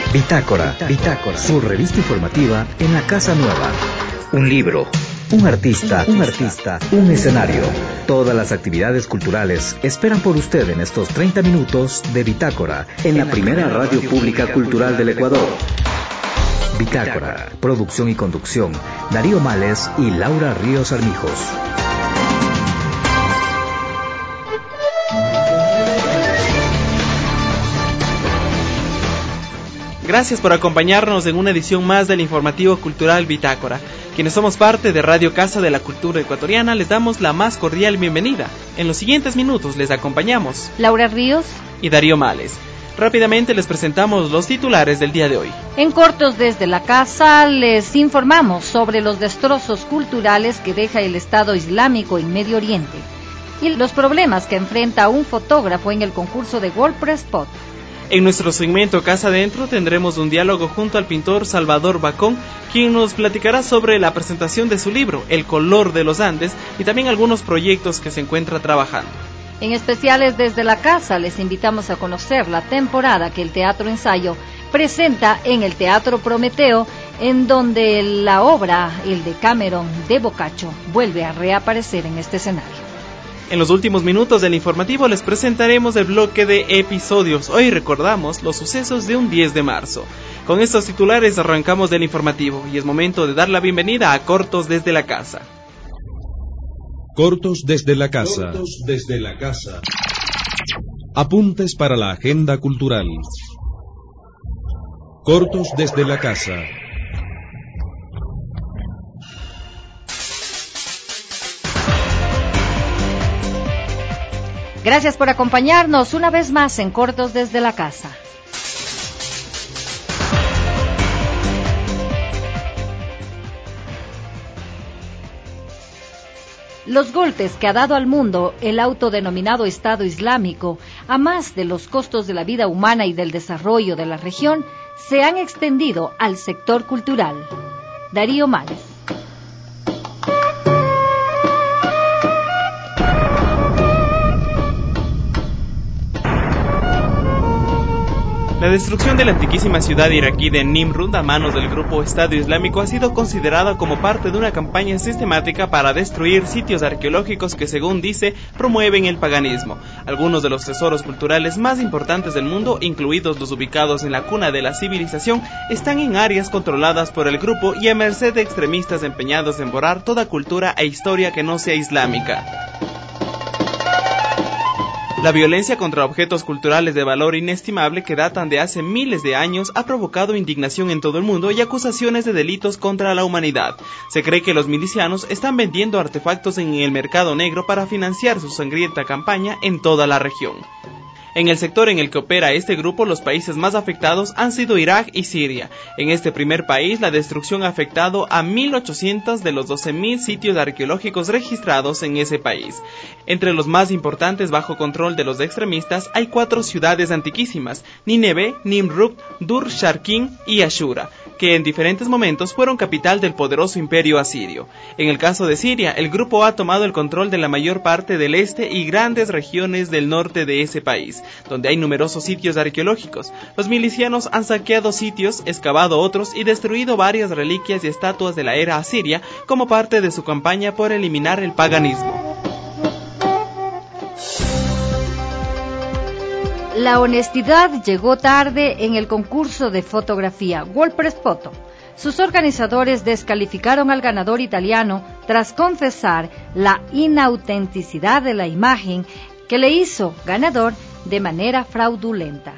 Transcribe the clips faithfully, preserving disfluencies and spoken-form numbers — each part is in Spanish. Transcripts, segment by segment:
Bitácora, Bitácora, su revista informativa en la Casa Nueva. Un libro, un artista, un artista, un escenario. Todas las actividades culturales esperan por usted en estos treinta minutos de Bitácora, en la primera radio pública cultural del Ecuador. Bitácora, producción y conducción, Darío Males y Laura Ríos Armijos. Gracias por acompañarnos en una edición más del informativo cultural Bitácora. Quienes somos parte de Radio Casa de la Cultura Ecuatoriana les damos la más cordial bienvenida. En los siguientes minutos les acompañamos Laura Ríos y Darío Males. Rápidamente les presentamos los titulares del día de hoy. En cortos desde la casa les informamos sobre los destrozos culturales que deja el Estado Islámico en Medio Oriente y los problemas que enfrenta un fotógrafo en el concurso de WordPress Spot. En nuestro segmento Casa Adentro tendremos un diálogo junto al pintor Salvador Bacón, quien nos platicará sobre la presentación de su libro, El color de los Andes, y también algunos proyectos que se encuentra trabajando. En especiales desde la casa les invitamos a conocer la temporada que el Teatro Ensayo presenta en el Teatro Prometeo, en donde la obra, el Decameron de Boccaccio, vuelve a reaparecer en este escenario. En los últimos minutos del informativo les presentaremos el bloque de episodios. Hoy recordamos los sucesos de un diez de marzo. Con estos titulares arrancamos del informativo y es momento de dar la bienvenida a Cortos desde la Casa. Cortos desde la Casa. Cortos desde la Casa. Apuntes para la agenda cultural. Cortos desde la Casa. Gracias por acompañarnos una vez más en Cortos desde la Casa. Los golpes que ha dado al mundo el autodenominado Estado Islámico, a más de los costos de la vida humana y del desarrollo de la región, se han extendido al sector cultural. Darío Males. La destrucción de la antiquísima ciudad iraquí de Nimrud a manos del grupo Estado Islámico ha sido considerada como parte de una campaña sistemática para destruir sitios arqueológicos que, según dice, promueven el paganismo. Algunos de los tesoros culturales más importantes del mundo, incluidos los ubicados en la cuna de la civilización, están en áreas controladas por el grupo y a merced de extremistas empeñados en borrar toda cultura e historia que no sea islámica. La violencia contra objetos culturales de valor inestimable que datan de hace miles de años ha provocado indignación en todo el mundo y acusaciones de delitos contra la humanidad. Se cree que los milicianos están vendiendo artefactos en el mercado negro para financiar su sangrienta campaña en toda la región. En el sector en el que opera este grupo, los países más afectados han sido Irak y Siria. En este primer país, la destrucción ha afectado a mil ochocientos de los doce mil sitios arqueológicos registrados en ese país. Entre los más importantes bajo control de los extremistas hay cuatro ciudades antiquísimas: Nínive, Nimrud, Dur-Sharkin y Ashura, que en diferentes momentos fueron capital del poderoso imperio asirio. En el caso de Siria, el grupo ha tomado el control de la mayor parte del este y grandes regiones del norte de ese país, donde hay numerosos sitios arqueológicos. Los milicianos han saqueado sitios, excavado otros y destruido varias reliquias y estatuas de la era asiria como parte de su campaña por eliminar el paganismo. La honestidad llegó tarde en el concurso de fotografía WordPress Photo. Sus organizadores descalificaron al ganador italiano tras confesar la inautenticidad de la imagen que le hizo ganador de manera fraudulenta.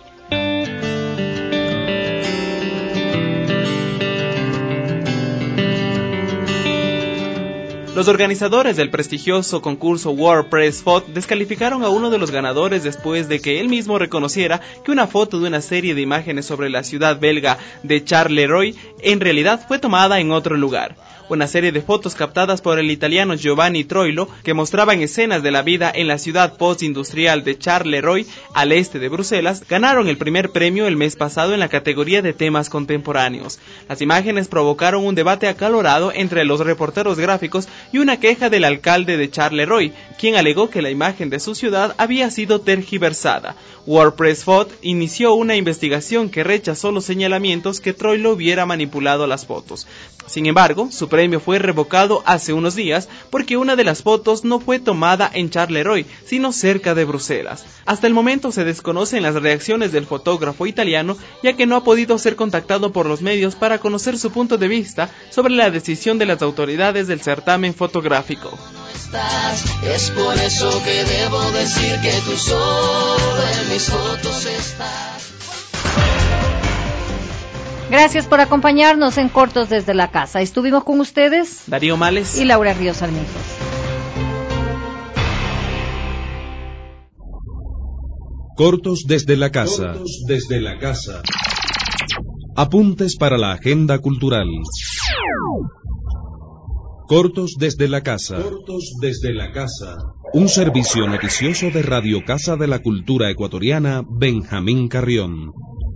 Los organizadores del prestigioso concurso WordPress Photo descalificaron a uno de los ganadores después de que él mismo reconociera que una foto de una serie de imágenes sobre la ciudad belga de Charleroi en realidad fue tomada en otro lugar. Una serie de fotos captadas por el italiano Giovanni Troilo que mostraban escenas de la vida en la ciudad postindustrial de Charleroi, al este de Bruselas, ganaron el primer premio el mes pasado en la categoría de temas contemporáneos. Las imágenes provocaron un debate acalorado entre los reporteros gráficos y una queja del alcalde de Charleroi, quien alegó que la imagen de su ciudad había sido tergiversada. WordPress Foto inició una investigación que rechazó los señalamientos que Troilo hubiera manipulado las fotos. Sin embargo, su premio fue revocado hace unos días porque una de las fotos no fue tomada en Charleroi, sino cerca de Bruselas. Hasta el momento se desconocen las reacciones del fotógrafo italiano, ya que no ha podido ser contactado por los medios para conocer su punto de vista sobre la decisión de las autoridades del certamen fotográfico. Es por eso que debo decir que tú solo en mis fotos estás. Gracias por acompañarnos en Cortos desde la Casa. Estuvimos con ustedes Darío Males y Laura Ríos Almijos. Cortos desde la casa. Cortos desde la casa. Apuntes para la agenda cultural. Cortos desde la casa. Cortos desde la casa. Un servicio noticioso de Radio Casa de la Cultura Ecuatoriana, Benjamín Carrión.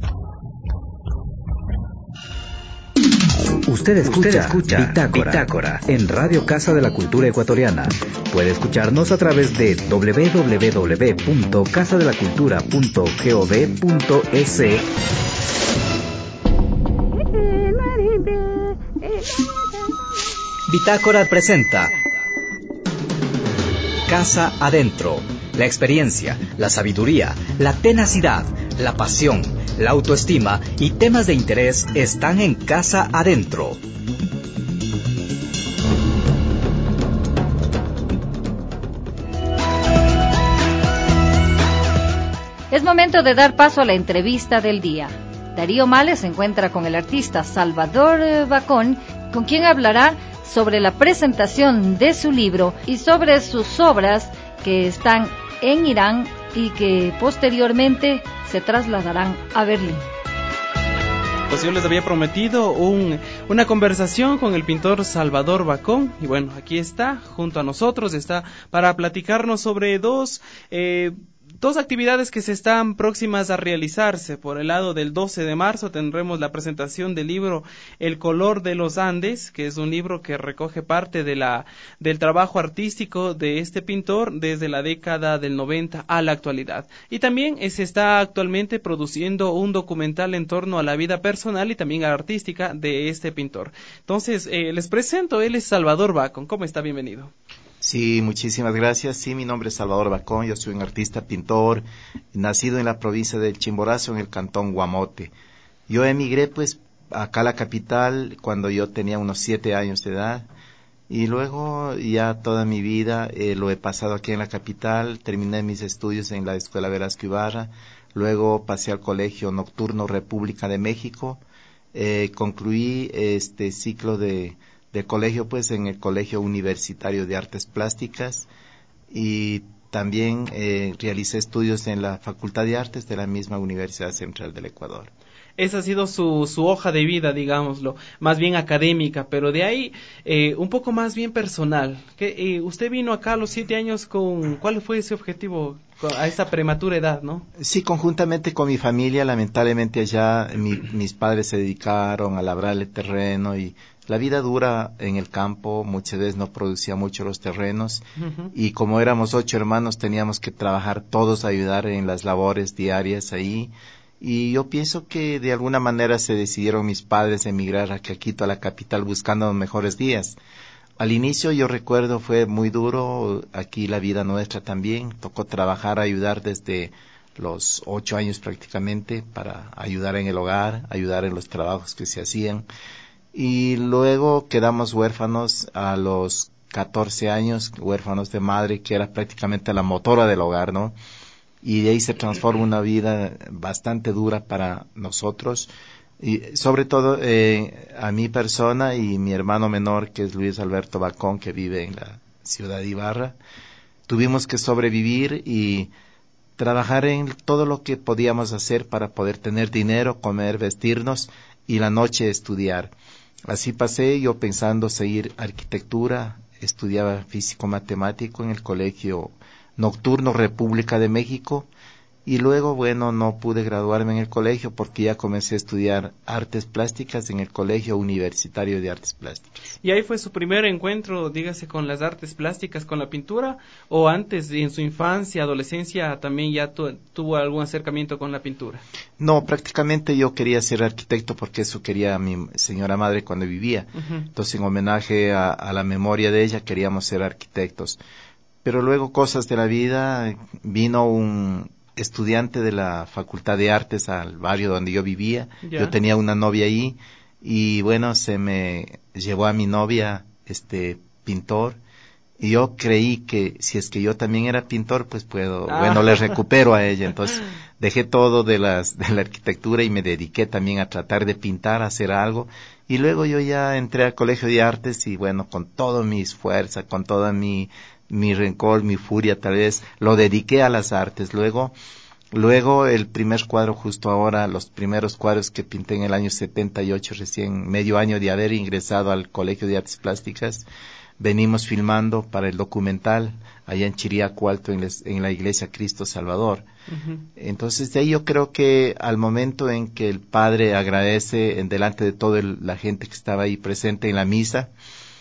Usted escucha, Usted escucha Bitácora, Bitácora en Radio Casa de la Cultura Ecuatoriana. Puede escucharnos a través de doble u doble u doble u punto casa de la cultura punto gov punto es. Bitácora presenta Casa Adentro. La experiencia, la sabiduría, la tenacidad, la pasión, la autoestima y temas de interés están en Casa Adentro. Es momento de dar paso a la entrevista del día. Darío Males se encuentra con el artista Salvador Bacón, con quien hablará sobre la presentación de su libro y sobre sus obras que están en Irán y que posteriormente se trasladarán a Berlín. Pues yo les había prometido un, una conversación con el pintor Salvador Bacón, y bueno, aquí está, junto a nosotros, está para platicarnos sobre dos... Eh, Dos actividades que se están próximas a realizarse. Por el lado del doce de marzo tendremos la presentación del libro El color de los Andes, que es un libro que recoge parte de la del trabajo artístico de este pintor desde la década del noventa a la actualidad. Y también se está actualmente produciendo un documental en torno a la vida personal y también a la artística de este pintor. Entonces, eh, les presento, él es Salvador Bacón. ¿Cómo está? Bienvenido. Sí, muchísimas gracias. Sí, mi nombre es Salvador Bacón, yo soy un artista pintor, nacido en la provincia del Chimborazo, en el cantón Guamote. Yo emigré pues acá a la capital cuando yo tenía unos siete años de edad, y luego ya toda mi vida eh, lo he pasado aquí en la capital. Terminé mis estudios en la Escuela Velasco Ibarra, luego pasé al Colegio Nocturno República de México, eh, concluí este ciclo de de colegio pues en el Colegio Universitario de Artes Plásticas, y también eh, realicé estudios en la Facultad de Artes de la misma Universidad Central del Ecuador. Esa ha sido su, su hoja de vida, digámoslo, más bien académica, pero de ahí eh, un poco más bien personal. Que eh, usted vino acá a los siete años con, ¿cuál fue ese objetivo a esa prematura edad, no? Sí, conjuntamente con mi familia, lamentablemente allá mi, mis padres se dedicaron a labrar el terreno, y la vida dura en el campo, muchas veces no producía mucho los terrenos, uh-huh. Y como éramos ocho hermanos teníamos que trabajar todos, ayudar en las labores diarias ahí. Y yo pienso que de alguna manera se decidieron mis padres a emigrar a Quito, a la capital, buscando mejores días. Al inicio yo recuerdo fue muy duro, aquí la vida nuestra también, tocó trabajar, ayudar desde los ocho años prácticamente, para ayudar en el hogar, ayudar en los trabajos que se hacían. Y luego quedamos huérfanos a los catorce años, huérfanos de madre, que era prácticamente la motora del hogar, ¿no? Y de ahí se transforma una vida bastante dura para nosotros, y sobre todo eh, a mi persona y mi hermano menor, que es Luis Alberto Bacón, que vive en la ciudad de Ibarra. Tuvimos que sobrevivir y trabajar en todo lo que podíamos hacer para poder tener dinero, comer, vestirnos, y la noche estudiar. Así pasé yo pensando seguir arquitectura, estudiaba físico-matemático en el Colegio Nocturno República de México, y luego, bueno, no pude graduarme en el colegio porque ya comencé a estudiar artes plásticas en el Colegio Universitario de Artes Plásticas. ¿Y ahí fue su primer encuentro, dígase, con las artes plásticas, con la pintura? ¿O antes, en su infancia, adolescencia, también ya tu, tuvo algún acercamiento con la pintura? No, prácticamente yo quería ser arquitecto porque eso quería mi señora madre cuando vivía. Uh-huh. Entonces, en homenaje a, a la memoria de ella, queríamos ser arquitectos. Pero luego, cosas de la vida, vino un estudiante de la Facultad de Artes al barrio donde yo vivía. Yeah. Yo tenía una novia ahí y bueno, se me llevó a mi novia este pintor y yo creí que si es que yo también era pintor, pues puedo, ah. bueno, le recupero a ella. Entonces dejé todo de las de la arquitectura y me dediqué también a tratar de pintar, a hacer algo. Y luego yo ya entré al Colegio de Artes y bueno, con toda mi fuerza, con toda mi mi rencor, mi furia tal vez, lo dediqué a las artes. Luego, luego el primer cuadro justo ahora, los primeros cuadros que pinté en el año setenta y ocho, recién medio año de haber ingresado al Colegio de Artes Plásticas, venimos filmando para el documental allá en Chiriaco Alto, en, les, en la iglesia Cristo Salvador. Uh-huh. Entonces de ahí yo creo que al momento en que el padre agradece en delante de toda la gente que estaba ahí presente en la misa,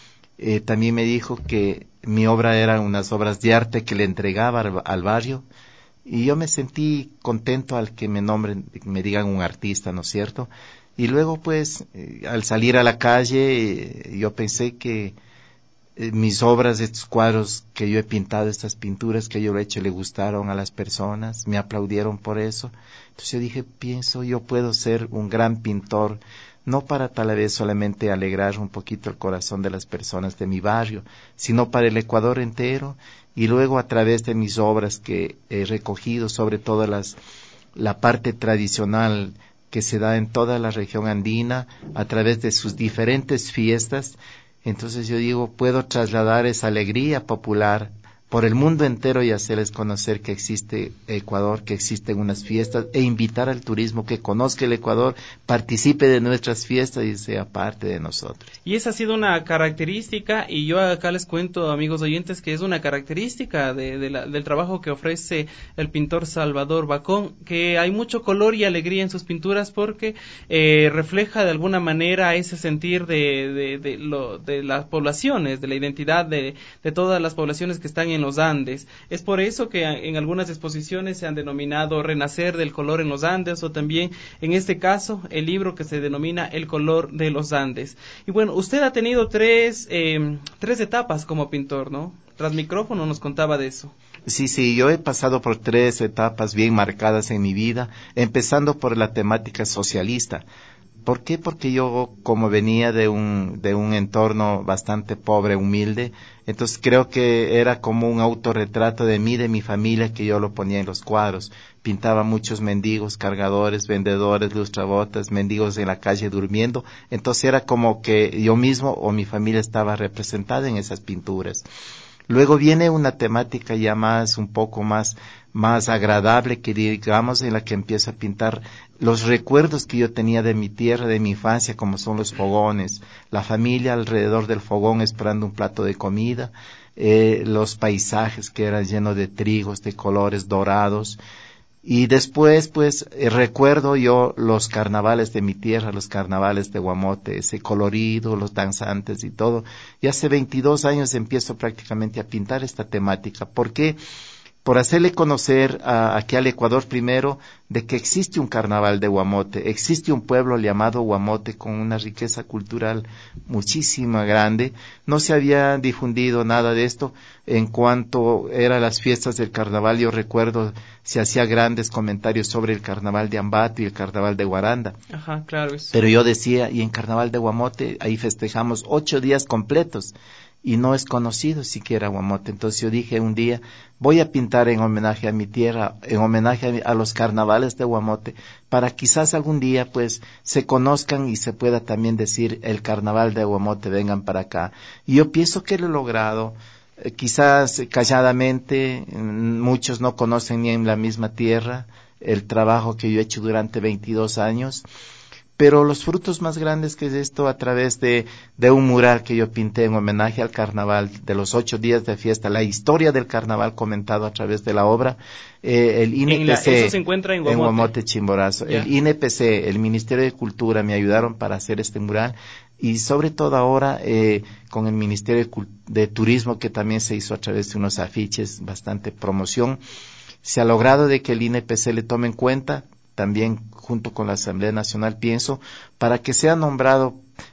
eh, también me dijo que mi obra eran unas obras de arte que le entregaba al, al barrio y yo me sentí contento al que me nombren, me digan un artista, ¿no es cierto? Y luego pues eh, al salir a la calle eh, yo pensé que eh, mis obras, estos cuadros que yo he pintado, estas pinturas que yo he hecho le gustaron a las personas, me aplaudieron por eso. Entonces yo dije, pienso yo puedo ser un gran pintor, no para tal vez solamente alegrar un poquito el corazón de las personas de mi barrio, sino para el Ecuador entero, y luego a través de mis obras que he recogido, sobre todo las, la parte tradicional que se da en toda la región andina, a través de sus diferentes fiestas, entonces yo digo, puedo trasladar esa alegría popular por el mundo entero y hacerles conocer que existe Ecuador, que existen unas fiestas, e invitar al turismo que conozca el Ecuador, participe de nuestras fiestas y sea parte de nosotros. Y esa ha sido una característica, y yo acá les cuento, amigos oyentes, que es una característica de, de la, del trabajo que ofrece el pintor Salvador Bacón, que hay mucho color y alegría en sus pinturas porque eh, refleja de alguna manera ese sentir de, de, de, lo, de las poblaciones, de la identidad de, de todas las poblaciones que están en en los Andes. Es por eso que en algunas exposiciones se han denominado Renacer del color en los Andes, o también en este caso el libro que se denomina El color de los Andes. Y bueno, usted ha tenido tres eh, tres etapas como pintor, ¿no? Tras micrófono nos contaba de eso. Sí, sí, yo he pasado por tres etapas bien marcadas en mi vida, empezando por la temática socialista. ¿Por qué? Porque yo, como venía de un de un entorno bastante pobre, humilde, entonces creo que era como un autorretrato de mí, de mi familia, que yo lo ponía en los cuadros. Pintaba muchos mendigos, cargadores, vendedores, lustrabotas, mendigos en la calle durmiendo. Entonces era como que yo mismo o mi familia estaba representada en esas pinturas. Luego viene una temática ya más, un poco más, más agradable, que digamos, en la que empiezo a pintar los recuerdos que yo tenía de mi tierra, de mi infancia, como son los fogones, la familia alrededor del fogón esperando un plato de comida, eh, los paisajes que eran llenos de trigos, de colores dorados. Y después, pues, eh, recuerdo yo los carnavales de mi tierra, los carnavales de Guamote, ese colorido, los danzantes y todo. Y hace veintidós años empiezo prácticamente a pintar esta temática. ¿Por qué? Por hacerle conocer a, aquí al Ecuador primero de que existe un carnaval de Guamote, existe un pueblo llamado Guamote con una riqueza cultural muchísima grande. No se había difundido nada de esto. En cuanto eran las fiestas del carnaval, yo recuerdo se hacía grandes comentarios sobre el carnaval de Ambato y el carnaval de Guaranda. Ajá, claro. Eso. Pero yo decía, y en carnaval de Guamote, ahí festejamos ocho días completos. Y no es conocido siquiera Guamote. Entonces yo dije un día, voy a pintar en homenaje a mi tierra, en homenaje a, mi, a los carnavales de Guamote, para quizás algún día pues se conozcan y se pueda también decir el carnaval de Guamote, vengan para acá. Y yo pienso que lo he logrado, eh, quizás calladamente, muchos no conocen ni en la misma tierra el trabajo que yo he hecho durante veintidós años, Pero los frutos más grandes que es esto a través de, de un mural que yo pinté en homenaje al carnaval, de los ocho días de fiesta, la historia del carnaval comentado a través de la obra, eh, el I N P C, en la, eso se encuentra en Guamote, en Guamote Chimborazo, ya. El I N P C, el Ministerio de Cultura me ayudaron para hacer este mural, y sobre todo ahora eh, con el Ministerio de, de Turismo, que también se hizo a través de unos afiches, bastante promoción, se ha logrado de que el I N P C le tome en cuenta, también junto con la Asamblea Nacional, pienso, para que sea nombrado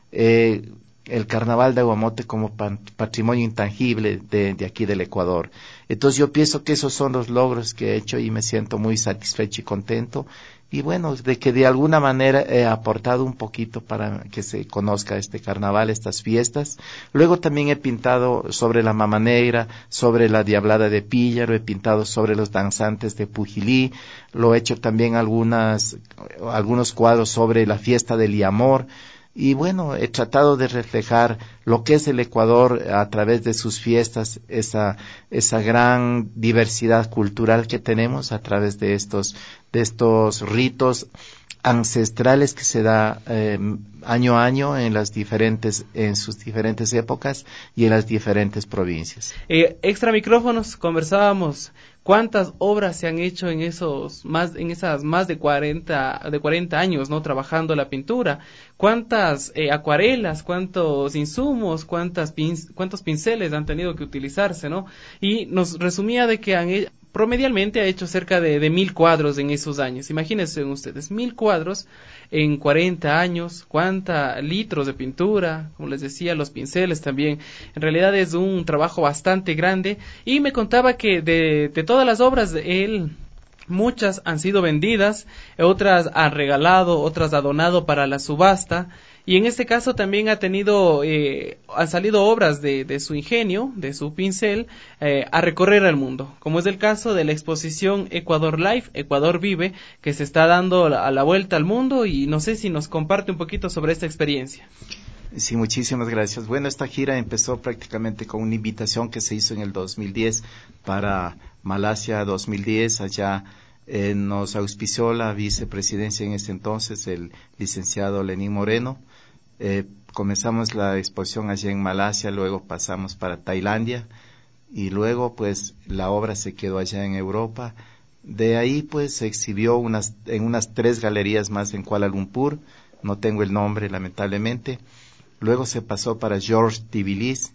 eh, el Carnaval de Guamote como pan, patrimonio intangible de, de aquí del Ecuador. Entonces yo pienso que esos son los logros que he hecho y me siento muy satisfecho y contento. Y bueno, de que de alguna manera he aportado un poquito para que se conozca este carnaval, estas fiestas. Luego también he pintado sobre la Mama Negra, sobre la Diablada de Píllaro, he pintado sobre los danzantes de Pujilí, lo he hecho también algunas, algunos cuadros sobre la fiesta del Iamor. Y bueno, he tratado de reflejar lo que es el Ecuador a través de sus fiestas, esa, esa gran diversidad cultural que tenemos a través de estos, de estos ritos ancestrales que se da eh, año a año en las diferentes, en sus diferentes épocas y en las diferentes provincias. Eh, extra micrófonos, conversábamos. ¿Cuántas obras se han hecho en esos más en esas más de cuarenta de cuarenta años, no, trabajando la pintura? ¿Cuántas eh, acuarelas, cuántos insumos, cuántas pin, cuántos pinceles han tenido que utilizarse, no? Y nos resumía de que han promedialmente ha hecho cerca de, de mil cuadros en esos años. Imagínense ustedes, mil cuadros en cuarenta años, cuánta litros de pintura, como les decía, los pinceles también. En realidad es un trabajo bastante grande, y me contaba que de, de todas las obras de él, muchas han sido vendidas, otras han regalado, otras ha donado para la subasta. Y en este caso también ha tenido, eh, han salido obras de, de su ingenio, de su pincel, eh, a recorrer el mundo, como es el caso de la exposición Ecuador Live, Ecuador Vive, que se está dando a la vuelta al mundo, y no sé si nos comparte un poquito sobre esta experiencia. Sí, muchísimas gracias. Bueno, esta gira empezó prácticamente con una invitación que se hizo en el dos mil diez para Malasia dos mil diez, allá eh, nos auspició la vicepresidencia en ese entonces, el licenciado Lenín Moreno. Eh, comenzamos la exposición allí en Malasia, luego pasamos para Tailandia y luego pues la obra se quedó allá en Europa. De ahí pues se exhibió unas, en unas tres galerías más en Kuala Lumpur, no tengo el nombre lamentablemente. Luego se pasó para George Tbilisi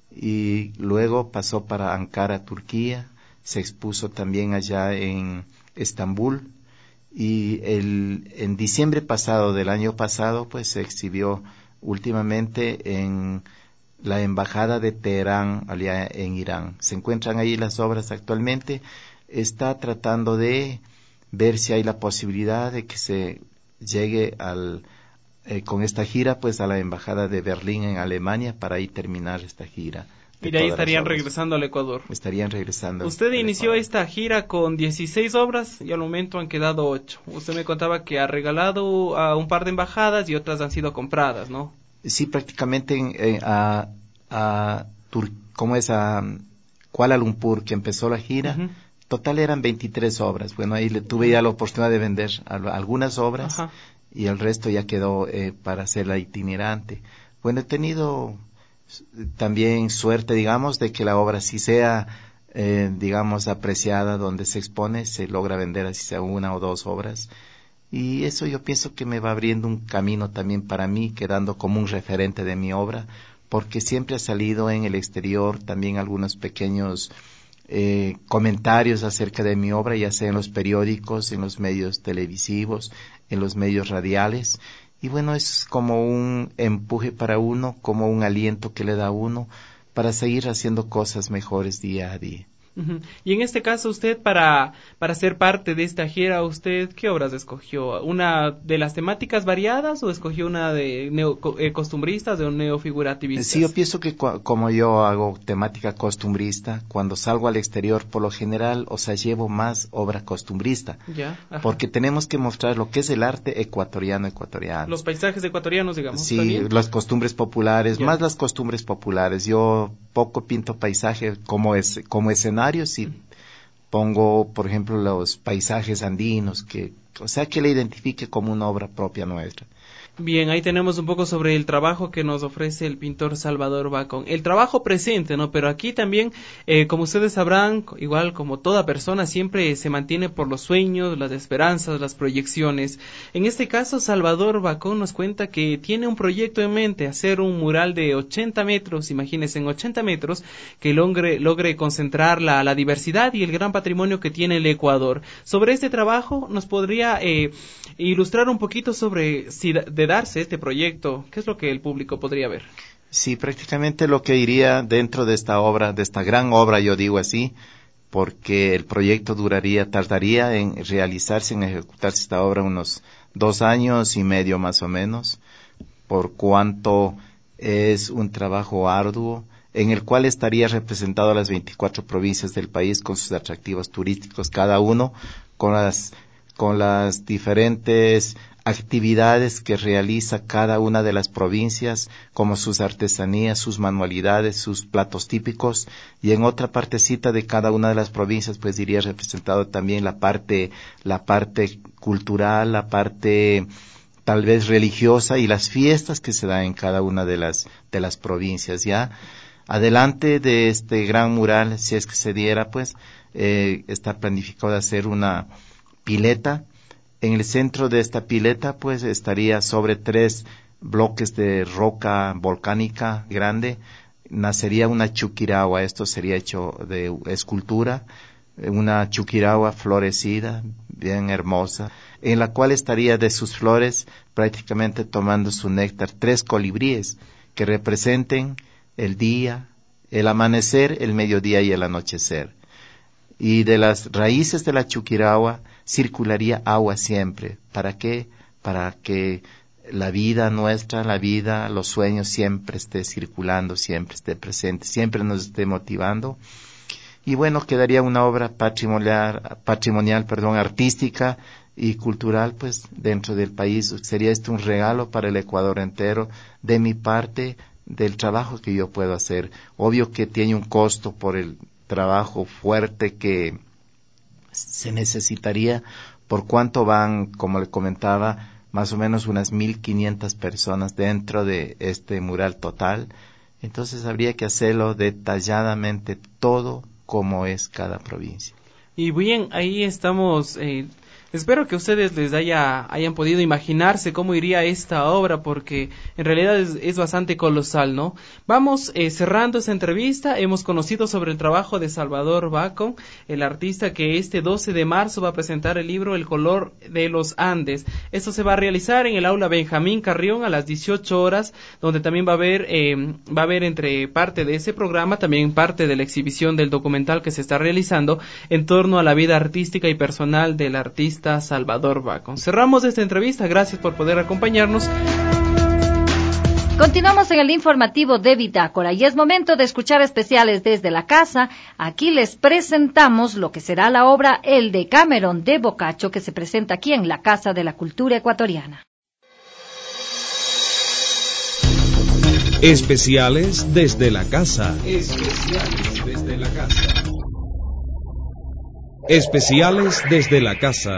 y luego pasó para Ankara, Turquía. Se expuso también allá en Estambul. Y el, en diciembre pasado del año pasado, pues se exhibió últimamente en la embajada de Teherán, allá en Irán. Se encuentran ahí las obras actualmente. Está tratando de ver si hay la posibilidad de que se llegue al, eh, con esta gira, pues a la embajada de Berlín en Alemania para ahí terminar esta gira. Y de ahí estarían regresando al Ecuador. Estarían regresando. Usted inició Ecuador. Esta gira con dieciséis obras y al momento han quedado ocho. Usted me contaba que ha regalado a un par de embajadas y otras han sido compradas, ¿no? Sí, prácticamente en, eh, a, a Tur ¿cómo es? A Kuala Lumpur, que empezó la gira. Uh-huh. Total eran veintitrés obras. Bueno, ahí le tuve ya la oportunidad de vender a, a algunas obras. Uh-huh. Y el resto ya quedó eh, para hacer la itinerante. Bueno, he tenido también suerte, digamos, de que la obra sí sea, eh, digamos, apreciada donde se expone, se logra vender así sea una o dos obras, y eso yo pienso que me va abriendo un camino también para mí, quedando como un referente de mi obra, porque siempre ha salido en el exterior también algunos pequeños eh, comentarios acerca de mi obra, ya sea en los periódicos, en los medios televisivos, en los medios radiales. Y bueno, es como un empuje para uno, como un aliento que le da a uno para seguir haciendo cosas mejores día a día. Uh-huh. Y en este caso usted, para para ser parte de esta gira, ¿usted qué obras escogió? ¿Una de las temáticas variadas o escogió una de neo, eh, costumbristas o neofigurativistas? Sí, yo pienso que cu- como yo hago temática costumbrista, cuando salgo al exterior, por lo general, o sea, llevo más obra costumbrista. Ya, ajá. Porque tenemos que mostrar lo que es el arte ecuatoriano ecuatoriano. Los paisajes ecuatorianos, digamos. Sí, ¿también? las costumbres populares, Ya. más las costumbres populares. Yo poco pinto paisaje como es como escenario, sí pongo, por ejemplo, los paisajes andinos que o sea, que la identifique como una obra propia nuestra. Bien, ahí tenemos un poco sobre el trabajo que nos ofrece el pintor Salvador Bacon. El trabajo presente, ¿no? Pero aquí también, eh, como ustedes sabrán, igual como toda persona, siempre se mantiene por los sueños, las esperanzas, las proyecciones. En este caso, Salvador Bacon nos cuenta que tiene un proyecto en mente, hacer un mural de ochenta metros, imagínense, en ochenta metros, que logre, logre concentrar la, la diversidad y el gran patrimonio que tiene el Ecuador. Sobre este trabajo, nos podría eh, ilustrar un poquito sobre si de darse este proyecto, ¿qué es lo que el público podría ver? Sí, prácticamente lo que iría dentro de esta obra, de esta gran obra, yo digo así, porque el proyecto duraría, tardaría en realizarse, en ejecutarse esta obra unos dos años y medio más o menos, por cuanto es un trabajo arduo, en el cual estaría representado a las veinticuatro provincias del país con sus atractivos turísticos, cada uno con las, con las diferentes actividades que realiza cada una de las provincias, como sus artesanías, sus manualidades, sus platos típicos, y en otra partecita de cada una de las provincias pues iría representado también la parte, la parte cultural, la parte tal vez religiosa y las fiestas que se dan en cada una de las, de las provincias, ya. Adelante de este gran mural, si es que se diera, pues, eh, está planificado hacer una pileta. En el centro de esta pileta, pues, estaría sobre tres bloques de roca volcánica grande. Nacería una chuquiragua, esto sería hecho de escultura, una chuquiragua florecida, bien hermosa, en la cual estaría de sus flores prácticamente tomando su néctar tres colibríes que representen el día, el amanecer, el mediodía y el anochecer. Y de las raíces de la chuquiragua circularía agua siempre. ¿Para qué? Para que la vida nuestra, la vida, los sueños siempre esté circulando, siempre esté presente, siempre nos esté motivando. Y bueno, quedaría una obra patrimonial, patrimonial, perdón, artística y cultural, pues, dentro del país. Sería esto un regalo para el Ecuador entero, de mi parte, del trabajo que yo puedo hacer. Obvio que tiene un costo por el trabajo fuerte que se necesitaría, por cuanto van, como le comentaba, más o menos unas mil quinientas personas dentro de este mural total. Entonces habría que hacerlo detalladamente todo como es cada provincia. Y bien, ahí estamos. Eh, espero que ustedes les haya hayan podido imaginarse cómo iría esta obra, porque en realidad es, es bastante colosal, ¿no? Vamos eh, cerrando esta entrevista. Hemos conocido sobre el trabajo de Salvador Bacon, el artista que este doce de marzo va a presentar el libro El color de los Andes. Esto se va a realizar en el aula Benjamín Carrión a las dieciocho horas, donde también va a haber eh, va a haber entre parte de ese programa también parte de la exhibición del documental que se está realizando en torno a la vida artística y personal del artista Salvador Bacon. Cerramos esta entrevista, gracias por poder acompañarnos. Continuamos en el informativo de Bitácora y es momento de escuchar especiales desde la casa. Aquí les presentamos lo que será la obra El Decameron de Boccaccio, que se presenta aquí en la Casa de la Cultura Ecuatoriana. Especiales desde la casa. Especiales desde la casa. Especiales desde la casa.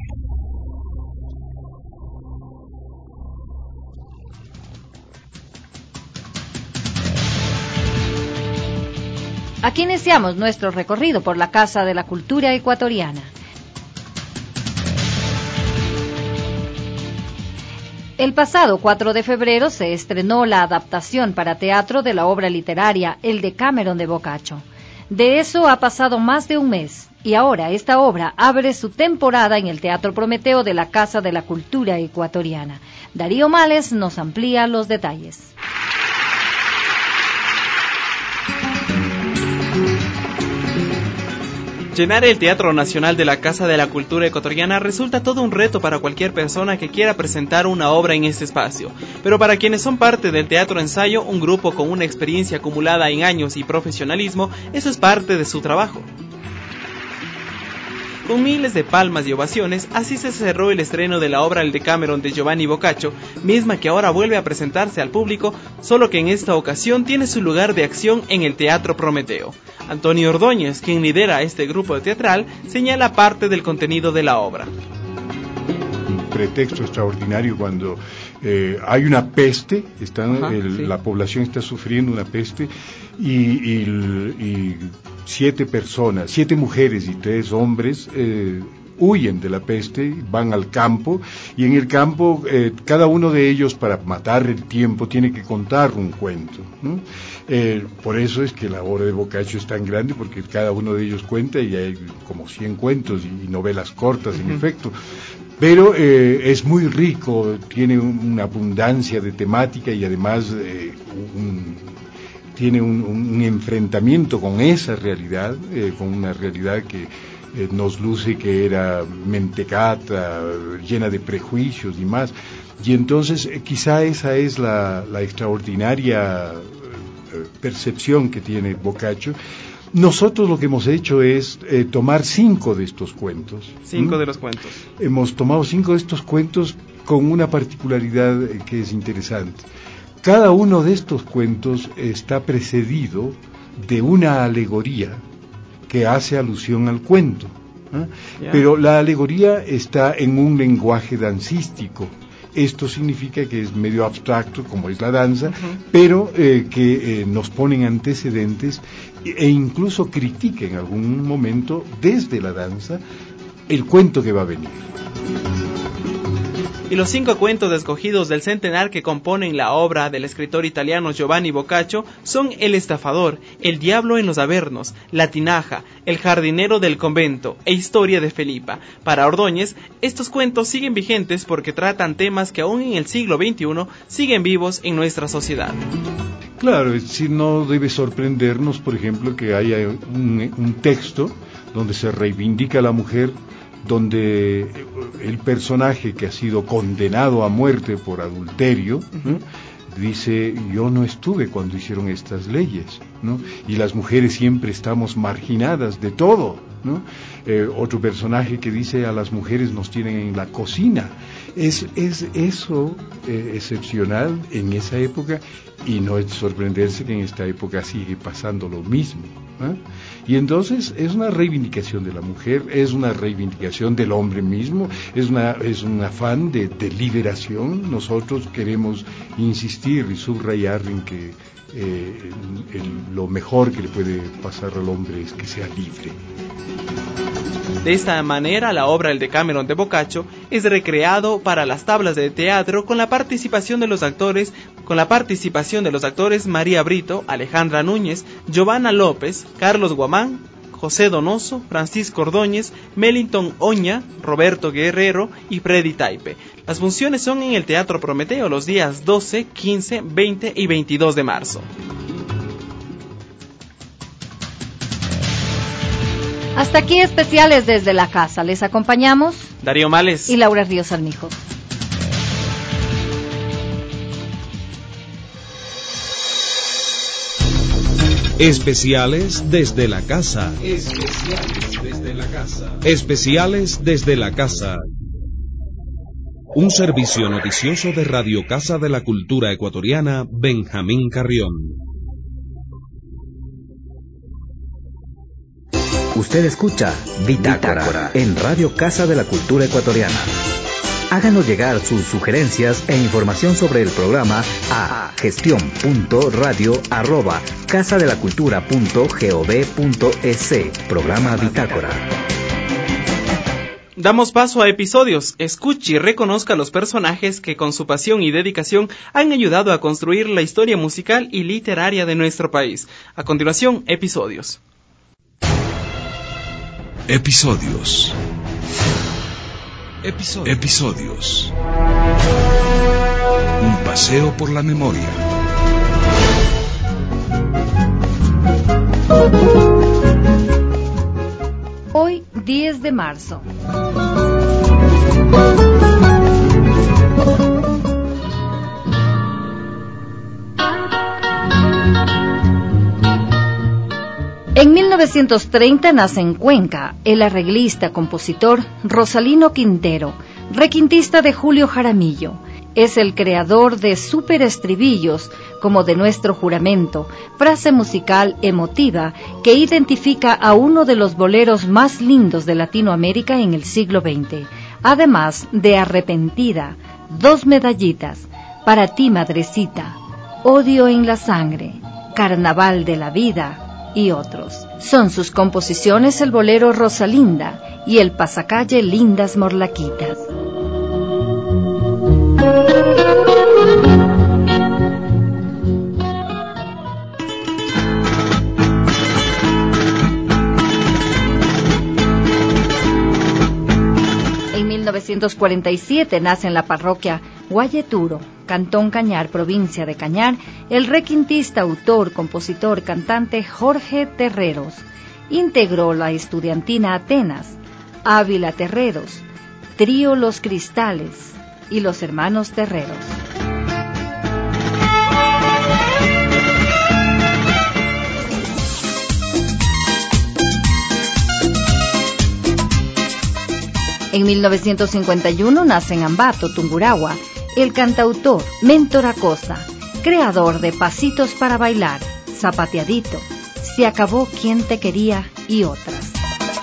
Aquí iniciamos nuestro recorrido por la Casa de la Cultura Ecuatoriana. El pasado cuatro de febrero se estrenó la adaptación para teatro de la obra literaria El Decameron de Boccaccio. De eso ha pasado más de un mes, y ahora esta obra abre su temporada en el Teatro Prometeo de la Casa de la Cultura Ecuatoriana. Darío Males nos amplía los detalles. Llenar el Teatro Nacional de la Casa de la Cultura Ecuatoriana resulta todo un reto para cualquier persona que quiera presentar una obra en este espacio. Pero para quienes son parte del Teatro Ensayo, un grupo con una experiencia acumulada en años y profesionalismo, eso es parte de su trabajo. Con miles de palmas y ovaciones, así se cerró el estreno de la obra El Decameron de Giovanni Boccaccio, misma que ahora vuelve a presentarse al público, solo que en esta ocasión tiene su lugar de acción en el Teatro Prometeo. Antonio Ordóñez, quien lidera este grupo teatral, señala parte del contenido de la obra. pretexto extraordinario cuando eh, hay una peste, están, Ajá, el, sí. la población está sufriendo una peste y, y, y siete personas, siete mujeres y tres hombres eh, huyen de la peste, van al campo y en el campo eh, cada uno de ellos para matar el tiempo tiene que contar un cuento, ¿no? Eh, por eso es que la obra de Boccaccio es tan grande, porque cada uno de ellos cuenta y hay como cien cuentos y, y novelas cortas, en uh-huh. efecto. Pero eh, es muy rico, tiene un, una abundancia de temática y además eh, un, tiene un, un enfrentamiento con esa realidad, eh, con una realidad que eh, nos luce que era mentecata, llena de prejuicios y más. Y entonces eh, quizá esa es la, la extraordinaria percepción que tiene Boccaccio. Nosotros lo que hemos hecho es eh, tomar cinco de estos cuentos. Cinco ¿Mm? de los cuentos. Hemos tomado cinco de estos cuentos con una particularidad eh, que es interesante. Cada uno de estos cuentos está precedido de una alegoría que hace alusión al cuento, ¿eh? Yeah. Pero la alegoría está en un lenguaje dancístico. Esto significa que es medio abstracto, como es la danza, uh-huh. pero eh, que eh, nos ponen antecedentes e incluso critica en algún momento, desde la danza, el cuento que va a venir. Y los cinco cuentos escogidos del centenar que componen la obra del escritor italiano Giovanni Boccaccio son El estafador, El diablo en los Avernos, La tinaja, El jardinero del convento e Historia de Felipa. Para Ordóñez, estos cuentos siguen vigentes porque tratan temas que aún en el siglo veintiuno siguen vivos en nuestra sociedad. Claro, es decir, no debe sorprendernos, por ejemplo, que haya un, un texto donde se reivindica a la mujer, donde el personaje que ha sido condenado a muerte por adulterio, ¿no?, dice, yo no estuve cuando hicieron estas leyes, ¿no? Y las mujeres siempre estamos marginadas de todo, ¿no? Eh, otro personaje que dice, a las mujeres nos tienen en la cocina. Es, es eso eh, excepcional en esa época, y no es sorprenderse que en esta época sigue pasando lo mismo, ¿eh? Y entonces es una reivindicación de la mujer, es una reivindicación del hombre mismo, es una es un afán de, de liberación. Nosotros queremos insistir y subrayar en que eh, el, lo mejor que le puede pasar al hombre es que sea libre. De esta manera, la obra El Decameron de Boccaccio es recreado para las tablas de teatro con la participación de los actores, con la participación de los actores María Brito, Alejandra Núñez, Giovanna López, Carlos Guamán, José Donoso, Francisco Ordóñez, Mellington Oña, Roberto Guerrero y Freddy Taipe. Las funciones son en el Teatro Prometeo los días doce, quince, veinte y veintidós de marzo. Hasta aquí especiales desde la casa. Les acompañamos Darío Males y Laura Ríos Armijo. Especiales desde la casa. Especiales desde la casa. Especiales desde la casa. Un servicio noticioso de Radio Casa de la Cultura Ecuatoriana, Benjamín Carrión. Usted escucha Bitácora, Bitácora en Radio Casa de la Cultura Ecuatoriana. Háganos llegar sus sugerencias e información sobre el programa a gestión punto radio arroba casa de la cultura punto gov punto es. Programa Bitácora. Damos paso a episodios. Escuche y reconozca a los personajes que con su pasión y dedicación han ayudado a construir la historia musical y literaria de nuestro país. A continuación, episodios. Episodios. Episodios. Episodios. Un paseo por la memoria. Hoy, diez de marzo. En mil novecientos treinta nace en Cuenca el arreglista, compositor Rosalino Quintero, requintista de Julio Jaramillo. Es el creador de superestribillos como De Nuestro Juramento, frase musical emotiva que identifica a uno de los boleros más lindos de Latinoamérica en el siglo veinte. además de Arrepentida, Dos medallitas, Para ti madrecita, Odio en la sangre, Carnaval de la vida y otros. Son sus composiciones el bolero Rosalinda y el pasacalle Lindas Morlaquitas. En mil novecientos cuarenta y siete nace en la parroquia Guayeturo, Cantón Cañar, provincia de Cañar, el requintista, autor, compositor, cantante Jorge Terreros. Integró la estudiantina Atenas, Ávila Terreros, Trío Los Cristales y los Hermanos Terreros. En mil novecientos cincuenta y uno nace en Ambato, Tungurahua, el cantautor Mentor Acosta, creador de Pasitos para Bailar, Zapateadito, Se acabó Quien te quería y otras.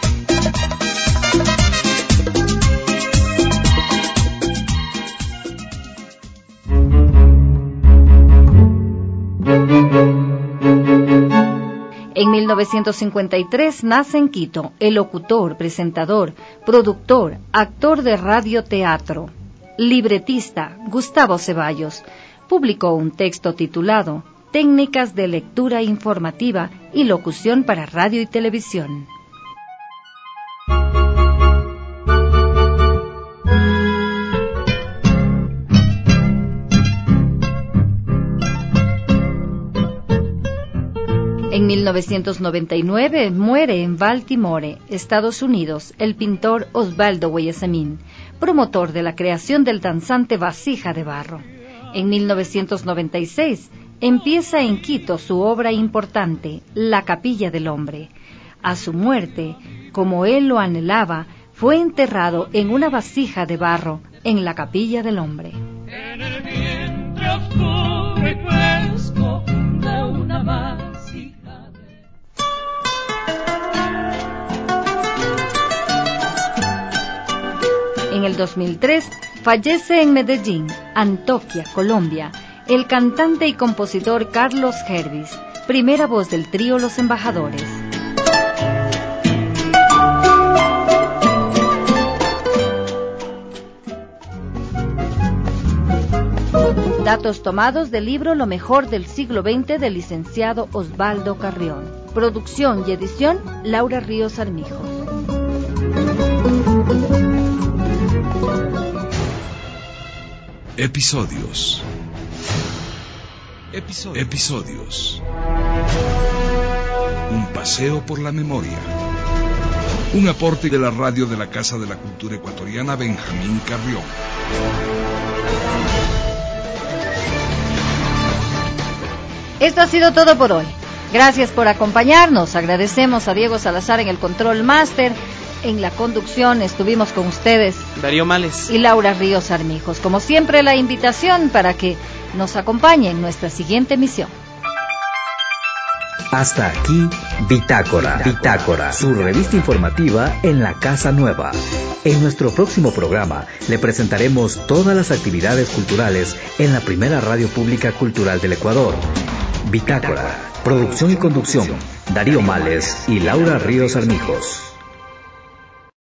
En mil novecientos cincuenta y tres nace en Quito el locutor, presentador, productor, actor de radioteatro, libretista Gustavo Ceballos. Publicó un texto titulado Técnicas de lectura informativa y locución para radio y televisión. En mil novecientos noventa y nueve muere en Baltimore, Estados Unidos, el pintor Osvaldo Guayasamín, promotor de la creación del danzante vasija de barro. En mil novecientos noventa y seis empieza en Quito su obra importante, La Capilla del Hombre. A su muerte, como él lo anhelaba, fue enterrado en una vasija de barro en la Capilla del Hombre. En el vientre oscuro y fresco de una vasija. En el dos mil tres fallece en Medellín, Antioquia, Colombia, el cantante y compositor Carlos Hervis, primera voz del trío Los Embajadores. Datos tomados del libro Lo mejor del siglo veinte del licenciado Osvaldo Carrión. Producción y edición Laura Ríos Armijos. Episodios. Episodios. Episodios. Un paseo por la memoria. Un aporte de la radio de la Casa de la Cultura Ecuatoriana Benjamín Carrión. Esto ha sido todo por hoy. Gracias por acompañarnos. Agradecemos a Diego Salazar en el Control Máster. En la conducción estuvimos con ustedes Darío Males y Laura Ríos Armijos. Como siempre, la invitación para que nos acompañe en nuestra siguiente emisión. Hasta aquí, Bitácora. Bitácora, su revista informativa en la Casa Nueva. En nuestro próximo programa le presentaremos todas las actividades culturales en la primera radio pública cultural del Ecuador. Bitácora, producción y conducción, Darío Males y Laura Ríos Armijos.